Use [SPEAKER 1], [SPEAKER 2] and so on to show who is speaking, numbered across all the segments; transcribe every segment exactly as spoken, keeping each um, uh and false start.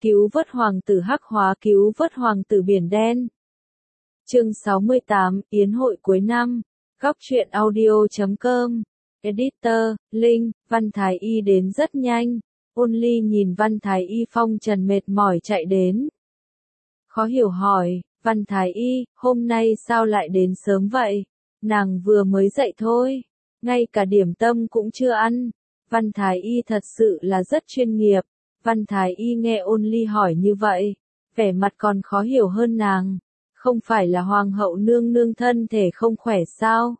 [SPEAKER 1] cứu vớt hoàng tử hắc hóa, cứu vớt hoàng tử biển đen. Chương sáu mươi tám, Yến hội cuối năm. Góc truyện audio chấm com. Editor, Linh, Văn Thái Y đến rất nhanh. Ôn Ly nhìn Văn Thái Y phong trần mệt mỏi chạy đến. Khó hiểu hỏi, Văn Thái Y, hôm nay sao lại đến sớm vậy? Nàng vừa mới dậy thôi, ngay cả điểm tâm cũng chưa ăn. Văn Thái Y thật sự là rất chuyên nghiệp. Văn Thái Y nghe Ôn Ly hỏi như vậy, vẻ mặt còn khó hiểu hơn nàng. Không phải là hoàng hậu nương nương thân thể không khỏe sao?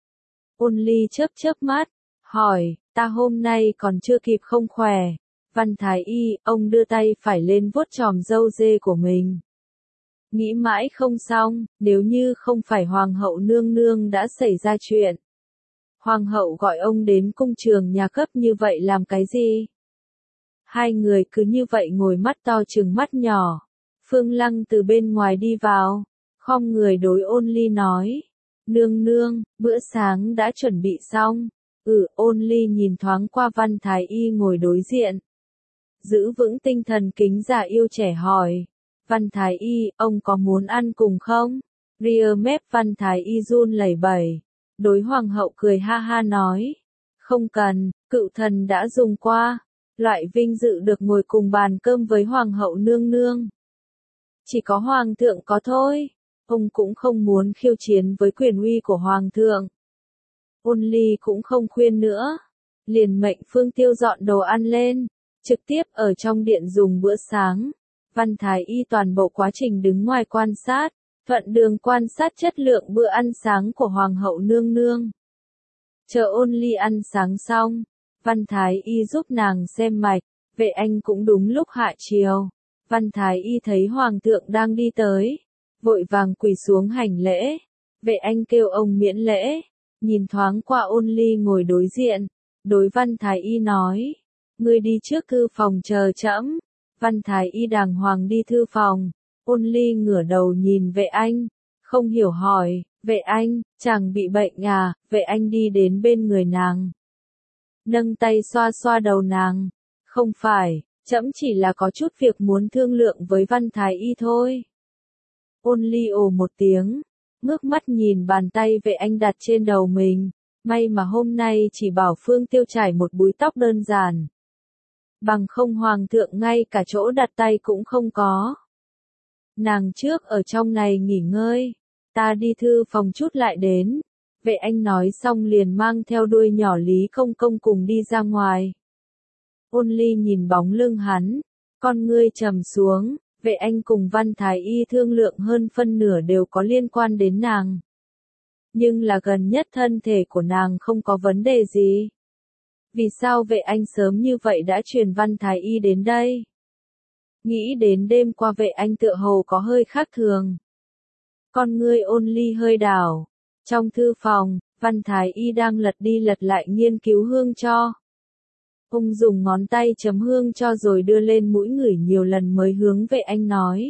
[SPEAKER 1] Ôn Ly chớp chớp mắt, hỏi, ta hôm nay còn chưa kịp không khỏe. Văn Thái Y, ông đưa tay phải lên vuốt chòm râu dê của mình. Nghĩ mãi không xong, nếu như không phải hoàng hậu nương nương đã xảy ra chuyện. Hoàng hậu gọi ông đến cung trường nhà cấp như vậy làm cái gì? Hai người cứ như vậy ngồi mắt to trừng mắt nhỏ. Phương Lăng từ bên ngoài đi vào, khom người đối Ôn Ly nói. Nương nương, bữa sáng đã chuẩn bị xong. Ừ, Ôn Ly nhìn thoáng qua Văn Thái Y ngồi đối diện. Giữ vững tinh thần kính già yêu trẻ hỏi. Văn Thái Y, ông có muốn ăn cùng không? Ria mép Văn Thái Y run lẩy bẩy. Đối hoàng hậu cười ha ha nói. Không cần, cựu thần đã dùng qua. Loại vinh dự được ngồi cùng bàn cơm với hoàng hậu nương nương. Chỉ có hoàng thượng có thôi. Ông cũng không muốn khiêu chiến với quyền uy của hoàng thượng. Ôn Ly cũng không khuyên nữa. Liền mệnh Phương Tiêu dọn đồ ăn lên. Trực tiếp ở trong điện dùng bữa sáng. Văn Thái Y toàn bộ quá trình đứng ngoài quan sát. Thuận đường quan sát chất lượng bữa ăn sáng của hoàng hậu nương nương. Chờ Ôn Ly ăn sáng xong. Văn Thái Y giúp nàng xem mạch. Vệ Anh cũng đúng lúc hạ chiều. Văn Thái Y thấy hoàng thượng đang đi tới. Vội vàng quỳ xuống hành lễ. Vệ Anh kêu ông miễn lễ. Nhìn thoáng qua Ôn Ly ngồi đối diện. Đối Văn Thái Y nói. Ngươi đi trước thư phòng chờ trẫm. Văn Thái Y đàng hoàng đi thư phòng. Ôn Ly ngửa đầu nhìn Vệ Anh. Không hiểu hỏi. Vệ Anh, chàng bị bệnh à? Vệ Anh đi đến bên người nàng. Nâng tay xoa xoa đầu nàng. Không phải, trẫm chỉ là có chút việc muốn thương lượng với Văn Thái Y thôi. Ôn Ly ồ một tiếng, ngước mắt nhìn bàn tay Vệ Anh đặt trên đầu mình. May mà hôm nay chỉ bảo Phương Tiêu trải một búi tóc đơn giản. Bằng không hoàng thượng ngay cả chỗ đặt tay cũng không có. Nàng trước ở trong này nghỉ ngơi, ta đi thư phòng chút lại đến. Vệ Anh nói xong liền mang theo đuôi nhỏ Lý Công Công cùng đi ra ngoài. Ôn Ly nhìn bóng lưng hắn, con ngươi trầm xuống. Vệ Anh cùng Văn Thái Y thương lượng hơn phân nửa đều có liên quan đến nàng. Nhưng là gần nhất thân thể của nàng không có vấn đề gì. Vì sao Vệ Anh sớm như vậy đã truyền Văn Thái Y đến đây? Nghĩ đến đêm qua Vệ Anh tựa hồ có hơi khác thường. Con ngươi Ôn Ly hơi đảo. Trong thư phòng, Văn Thái Y đang lật đi lật lại nghiên cứu hương cho. Ông dùng ngón tay chấm hương cho rồi đưa lên mũi ngửi nhiều lần mới hướng Vệ Anh nói.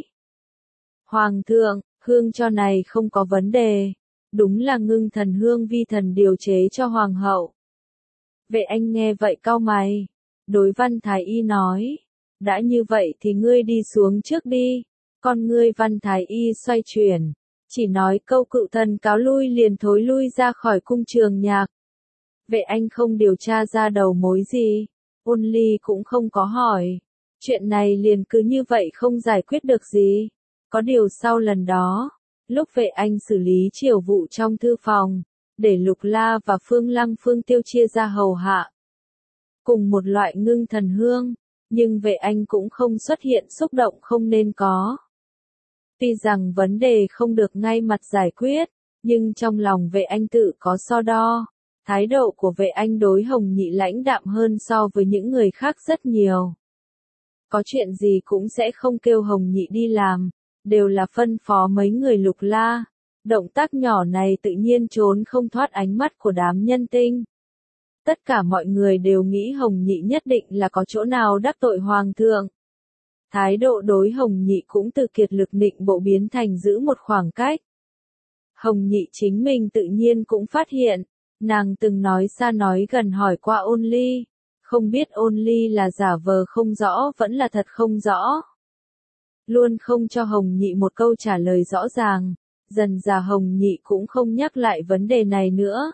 [SPEAKER 1] Hoàng thượng, hương cho này không có vấn đề. Đúng là ngưng thần hương vi thần điều chế cho hoàng hậu. Vệ Anh nghe vậy cau mày. Đối Văn Thái Y nói. Đã như vậy thì ngươi đi xuống trước đi. Con ngươi Văn Thái Y xoay chuyển. Chỉ nói câu cựu thần cáo lui liền thối lui ra khỏi cung trường nhạc. Vệ Anh không điều tra ra đầu mối gì. Ôn Ly cũng không có hỏi. Chuyện này liền cứ như vậy không giải quyết được gì. Có điều sau lần đó, lúc Vệ Anh xử lý triều vụ trong thư phòng, để Lục La và Phương Lăng Phương Tiêu chia ra hầu hạ. Cùng một loại ngưng thần hương, nhưng Vệ Anh cũng không xuất hiện xúc động không nên có. Tuy rằng vấn đề không được ngay mặt giải quyết, nhưng trong lòng Vệ Anh tự có so đo. Thái độ của Vệ Anh đối Hồng Nhị lãnh đạm hơn so với những người khác rất nhiều. Có chuyện gì cũng sẽ không kêu Hồng Nhị đi làm, đều là phân phó mấy người Lục La. Động tác nhỏ này tự nhiên trốn không thoát ánh mắt của đám nhân tinh. Tất cả mọi người đều nghĩ Hồng Nhị nhất định là có chỗ nào đắc tội hoàng thượng. Thái độ đối Hồng Nhị cũng từ kiệt lực nịnh bộ biến thành giữ một khoảng cách. Hồng Nhị chính mình tự nhiên cũng phát hiện. Nàng từng nói xa nói gần hỏi qua Ôn Ly. Không biết Ôn Ly là giả vờ không rõ vẫn là thật không rõ. luôn không cho Hồng Nhị một câu trả lời rõ ràng. Dần dà Hồng Nhị cũng không nhắc lại vấn đề này nữa.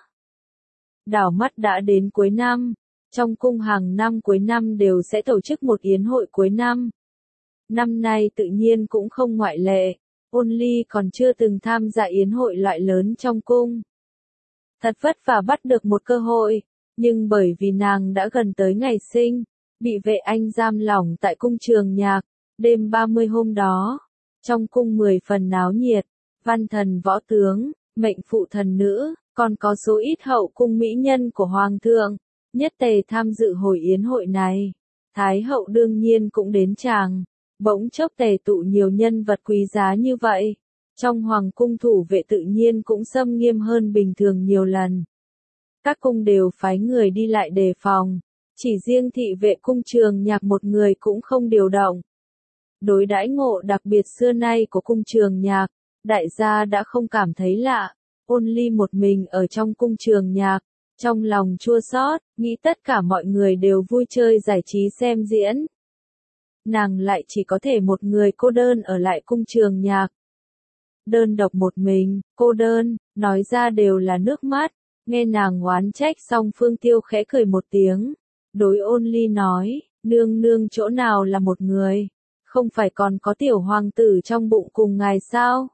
[SPEAKER 1] Đảo mắt đã đến cuối năm, trong cung hàng năm cuối năm đều sẽ tổ chức một yến hội cuối năm. Năm nay tự nhiên cũng không ngoại lệ, Ôn Ly còn chưa từng tham gia yến hội loại lớn trong cung. Thật vất vả bắt được một cơ hội, nhưng bởi vì nàng đã gần tới ngày sinh, bị vệ anh giam lỏng tại cung Trường Nhạc, đêm ba mươi hôm đó, trong cung mười phần náo nhiệt, văn thần võ tướng, mệnh phụ thần nữ, còn có số ít hậu cung mỹ nhân của Hoàng thượng, nhất tề tham dự hồi yến hội này. Thái hậu đương nhiên cũng đến chàng, bỗng chốc tề tụ nhiều nhân vật quý giá như vậy. Trong hoàng cung thủ vệ tự nhiên cũng xâm nghiêm hơn bình thường nhiều lần. Các cung đều phái người đi lại đề phòng, chỉ riêng thị vệ cung Trường Nhạc một người cũng không điều động. Đối đãi ngộ đặc biệt xưa nay của cung Trường Nhạc, đại gia đã không cảm thấy lạ. Ôn Ly một mình ở trong cung Trường Nhạc, trong lòng chua xót, nghĩ tất cả mọi người đều vui chơi giải trí xem diễn. Nàng lại chỉ có thể một người cô đơn ở lại cung Trường Nhạc. Đơn độc một mình, cô đơn, nói ra đều là nước mắt. Nghe nàng oán trách xong Phương Tiêu khẽ cười một tiếng. Đối Ôn Ly nói, nương nương chỗ nào là một người, không phải còn có tiểu hoàng tử trong bụng cùng ngài sao?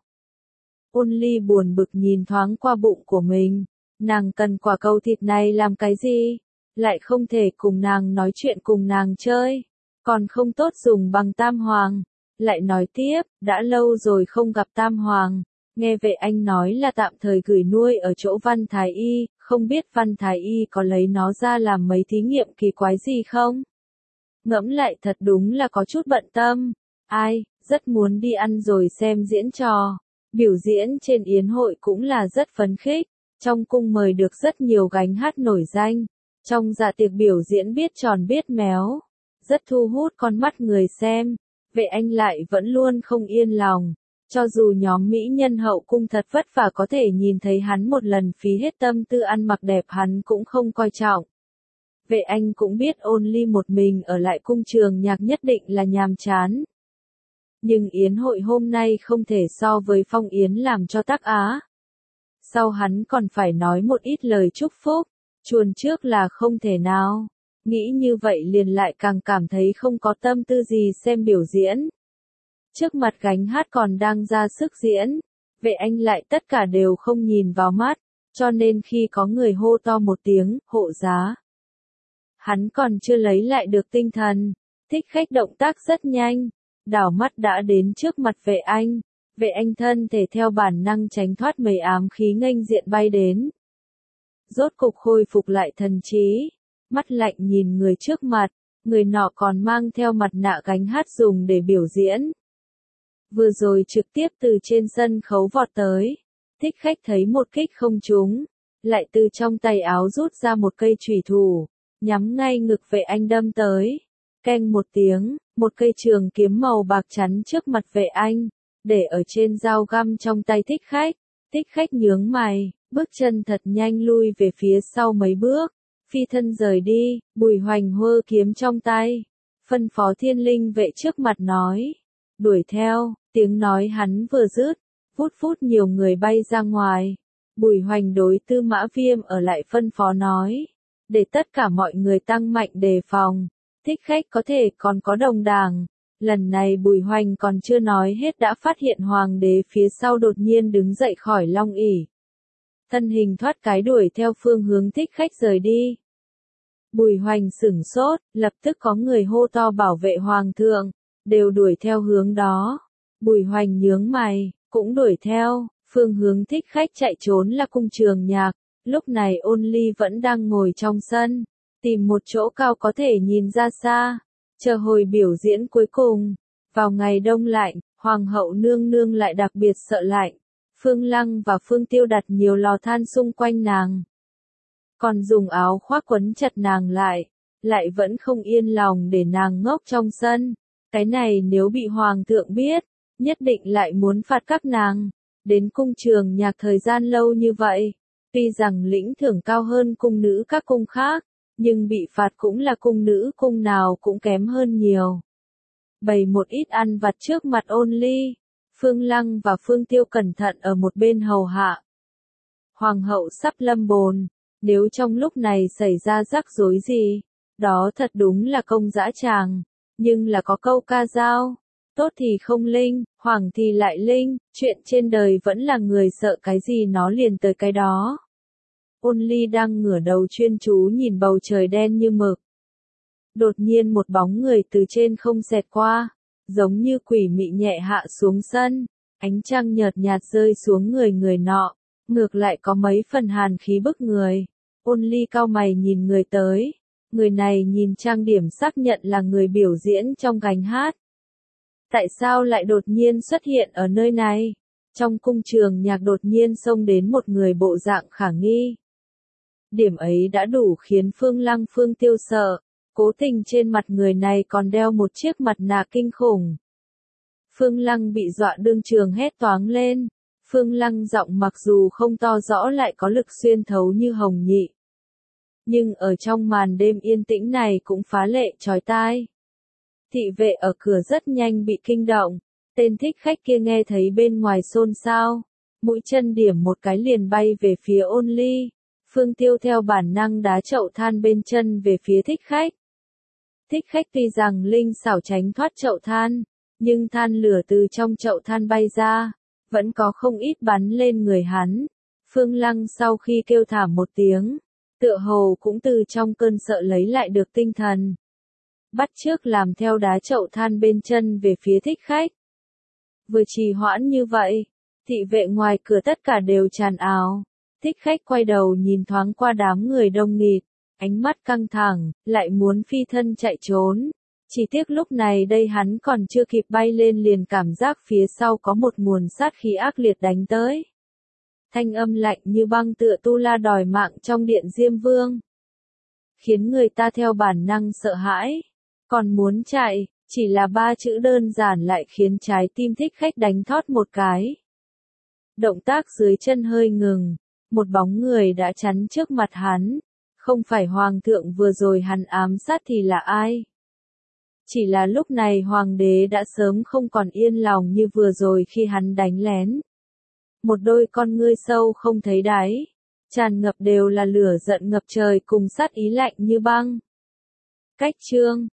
[SPEAKER 1] Ôn Ly buồn bực nhìn thoáng qua bụng của mình, nàng cần quả cầu thịt này làm cái gì? Lại không thể cùng nàng nói chuyện cùng nàng chơi, còn không tốt dùng bằng Tam Hoàng. Lại nói tiếp, đã lâu rồi không gặp Tam Hoàng, nghe vệ anh nói là tạm thời gửi nuôi ở chỗ Văn Thái Y, không biết Văn Thái Y có lấy nó ra làm mấy thí nghiệm kỳ quái gì không? Ngẫm lại thật đúng là có chút bận tâm, ai, rất muốn đi ăn rồi xem diễn trò. Biểu diễn trên yến hội cũng là rất phấn khích, trong cung mời được rất nhiều gánh hát nổi danh, trong dạ tiệc biểu diễn biết tròn biết méo, rất thu hút con mắt người xem. Vệ anh lại vẫn luôn không yên lòng, cho dù nhóm mỹ nhân hậu cung thật vất vả có thể nhìn thấy hắn một lần phí hết tâm tư ăn mặc đẹp hắn cũng không coi trọng. Vệ anh cũng biết Ôn Ly một mình ở lại cung Trường Nhạc nhất định là nhàm chán. Nhưng yến hội hôm nay không thể so với phong yến làm cho tác á. Sau hắn còn phải nói một ít lời chúc phúc, chuồn trước là không thể nào. Nghĩ như vậy liền lại càng cảm thấy không có tâm tư gì xem biểu diễn. Trước mặt gánh hát còn đang ra sức diễn, vệ anh lại tất cả đều không nhìn vào mắt, cho nên khi có người hô to một tiếng, hộ giá. Hắn còn chưa lấy lại được tinh thần, Thích Khách động tác rất nhanh, đảo mắt đã đến trước mặt vệ anh, vệ anh thân thể theo bản năng tránh thoát mấy ám khí nghênh diện bay đến. Rốt cục khôi phục lại thần trí, mắt lạnh nhìn người trước mặt, người nọ còn mang theo mặt nạ gánh hát dùng để biểu diễn. Vừa rồi trực tiếp từ trên sân khấu vọt tới, Thích Khách thấy một kích không trúng, lại từ trong tay áo rút ra một cây chủy thủ, nhắm ngay ngực vệ anh đâm tới. Keng một tiếng, một cây trường kiếm màu bạc chắn trước mặt vệ anh, để ở trên dao găm trong tay Thích Khách. Thích Khách nhướng mày, bước chân thật nhanh lui về phía sau mấy bước, phi thân rời đi. Bùi Hoành hơ kiếm trong tay, phân phó Thiên Linh vệ trước mặt nói, đuổi theo. Tiếng nói hắn vừa dứt, vút vút nhiều người bay ra ngoài. Bùi Hoành đối Tư Mã Viêm ở lại phân phó nói, để tất cả mọi người tăng mạnh đề phòng. Thích Khách có thể còn có đồng đảng. Lần này Bùi Hoành còn chưa nói hết đã phát hiện hoàng đế phía sau đột nhiên đứng dậy khỏi long ỷ, thân hình thoát cái đuổi theo phương hướng Thích Khách rời đi. Bùi Hoành sửng sốt, lập tức có người hô to bảo vệ hoàng thượng, đều đuổi theo hướng đó. Bùi Hoành nhướng mày, cũng đuổi theo. Phương hướng Thích Khách chạy trốn là cung Trường Nhạc. Lúc này Ôn Ly vẫn đang ngồi trong sân, tìm một chỗ cao có thể nhìn ra xa, chờ hồi biểu diễn cuối cùng. Vào ngày đông lạnh, Hoàng hậu nương nương lại đặc biệt sợ lạnh. Phương Lăng và Phương Tiêu đặt nhiều lò than xung quanh nàng, còn dùng áo khoác quấn chặt nàng lại, lại vẫn không yên lòng để nàng ngốc trong sân. Cái này nếu bị Hoàng thượng biết, nhất định lại muốn phạt các nàng. Đến cung Trường Nhạc thời gian lâu như vậy, tuy rằng lĩnh thưởng cao hơn cung nữ các cung khác, nhưng bị phạt cũng là cung nữ cung nào cũng kém hơn nhiều. bày một ít ăn vặt trước mặt Ôn Ly. Phương Lăng và Phương Tiêu cẩn thận ở một bên hầu hạ. Hoàng hậu sắp lâm bồn, nếu trong lúc này xảy ra rắc rối gì, đó thật đúng là công dã tràng, nhưng là có câu ca dao, tốt thì không linh, hoàng thì lại linh, chuyện trên đời vẫn là người sợ cái gì nó liền tới cái đó. Ôn Ly đang ngửa đầu chuyên chú nhìn bầu trời đen như mực. Đột nhiên một bóng người từ trên không xẹt qua, giống như quỷ mị nhẹ hạ xuống sân, ánh trăng nhợt nhạt rơi xuống người người nọ, ngược lại có mấy phần hàn khí bức người. Ôn Ly cau mày nhìn người tới, người này nhìn trang điểm xác nhận là người biểu diễn trong gánh hát. Tại sao lại đột nhiên xuất hiện ở nơi này? Trong cung trường nhạc đột nhiên xông đến một người bộ dạng khả nghi. Điểm ấy đã đủ khiến Phương Lăng Phương Tiêu sợ, cố tình trên mặt người này còn đeo một chiếc mặt nạ kinh khủng. Phương Lăng bị dọa đương trường hét toáng lên. Phương Lăng giọng mặc dù không to rõ lại có lực xuyên thấu như hồng nhị. Nhưng ở trong màn đêm yên tĩnh này cũng phá lệ chói tai. Thị vệ ở cửa rất nhanh bị kinh động, tên thích khách kia nghe thấy bên ngoài xôn xao, mũi chân điểm một cái liền bay về phía Ôn Ly. Phương Tiêu theo bản năng đá chậu than bên chân về phía thích khách. Thích khách tuy rằng linh xảo tránh thoát chậu than, nhưng than lửa từ trong chậu than bay ra, vẫn có không ít bắn lên người hắn. Phương Lăng sau khi kêu thảm một tiếng, tựa hồ cũng từ trong cơn sợ lấy lại được tinh thần. Bắt chước làm theo đá chậu than bên chân về phía thích khách. Vừa trì hoãn như vậy, thị vệ ngoài cửa tất cả đều tràn ào. Thích khách quay đầu nhìn thoáng qua đám người đông nghịt, ánh mắt căng thẳng, lại muốn phi thân chạy trốn. Chỉ tiếc lúc này đây hắn còn chưa kịp bay lên liền cảm giác phía sau có một nguồn sát khí ác liệt đánh tới. Thanh âm lạnh như băng tựa tu la đòi mạng trong điện Diêm Vương. Khiến người ta theo bản năng sợ hãi, còn muốn chạy, chỉ là ba chữ đơn giản lại khiến trái tim thích khách đánh thót một cái. Động tác dưới chân hơi ngừng, một bóng người đã chắn trước mặt hắn, không phải hoàng thượng vừa rồi hắn ám sát thì là ai? Chỉ là lúc này hoàng đế đã sớm không còn yên lòng như vừa rồi khi hắn đánh lén. Một đôi con ngươi sâu không thấy đáy, tràn ngập đều là lửa giận ngập trời cùng sát ý lạnh như băng. Cách chương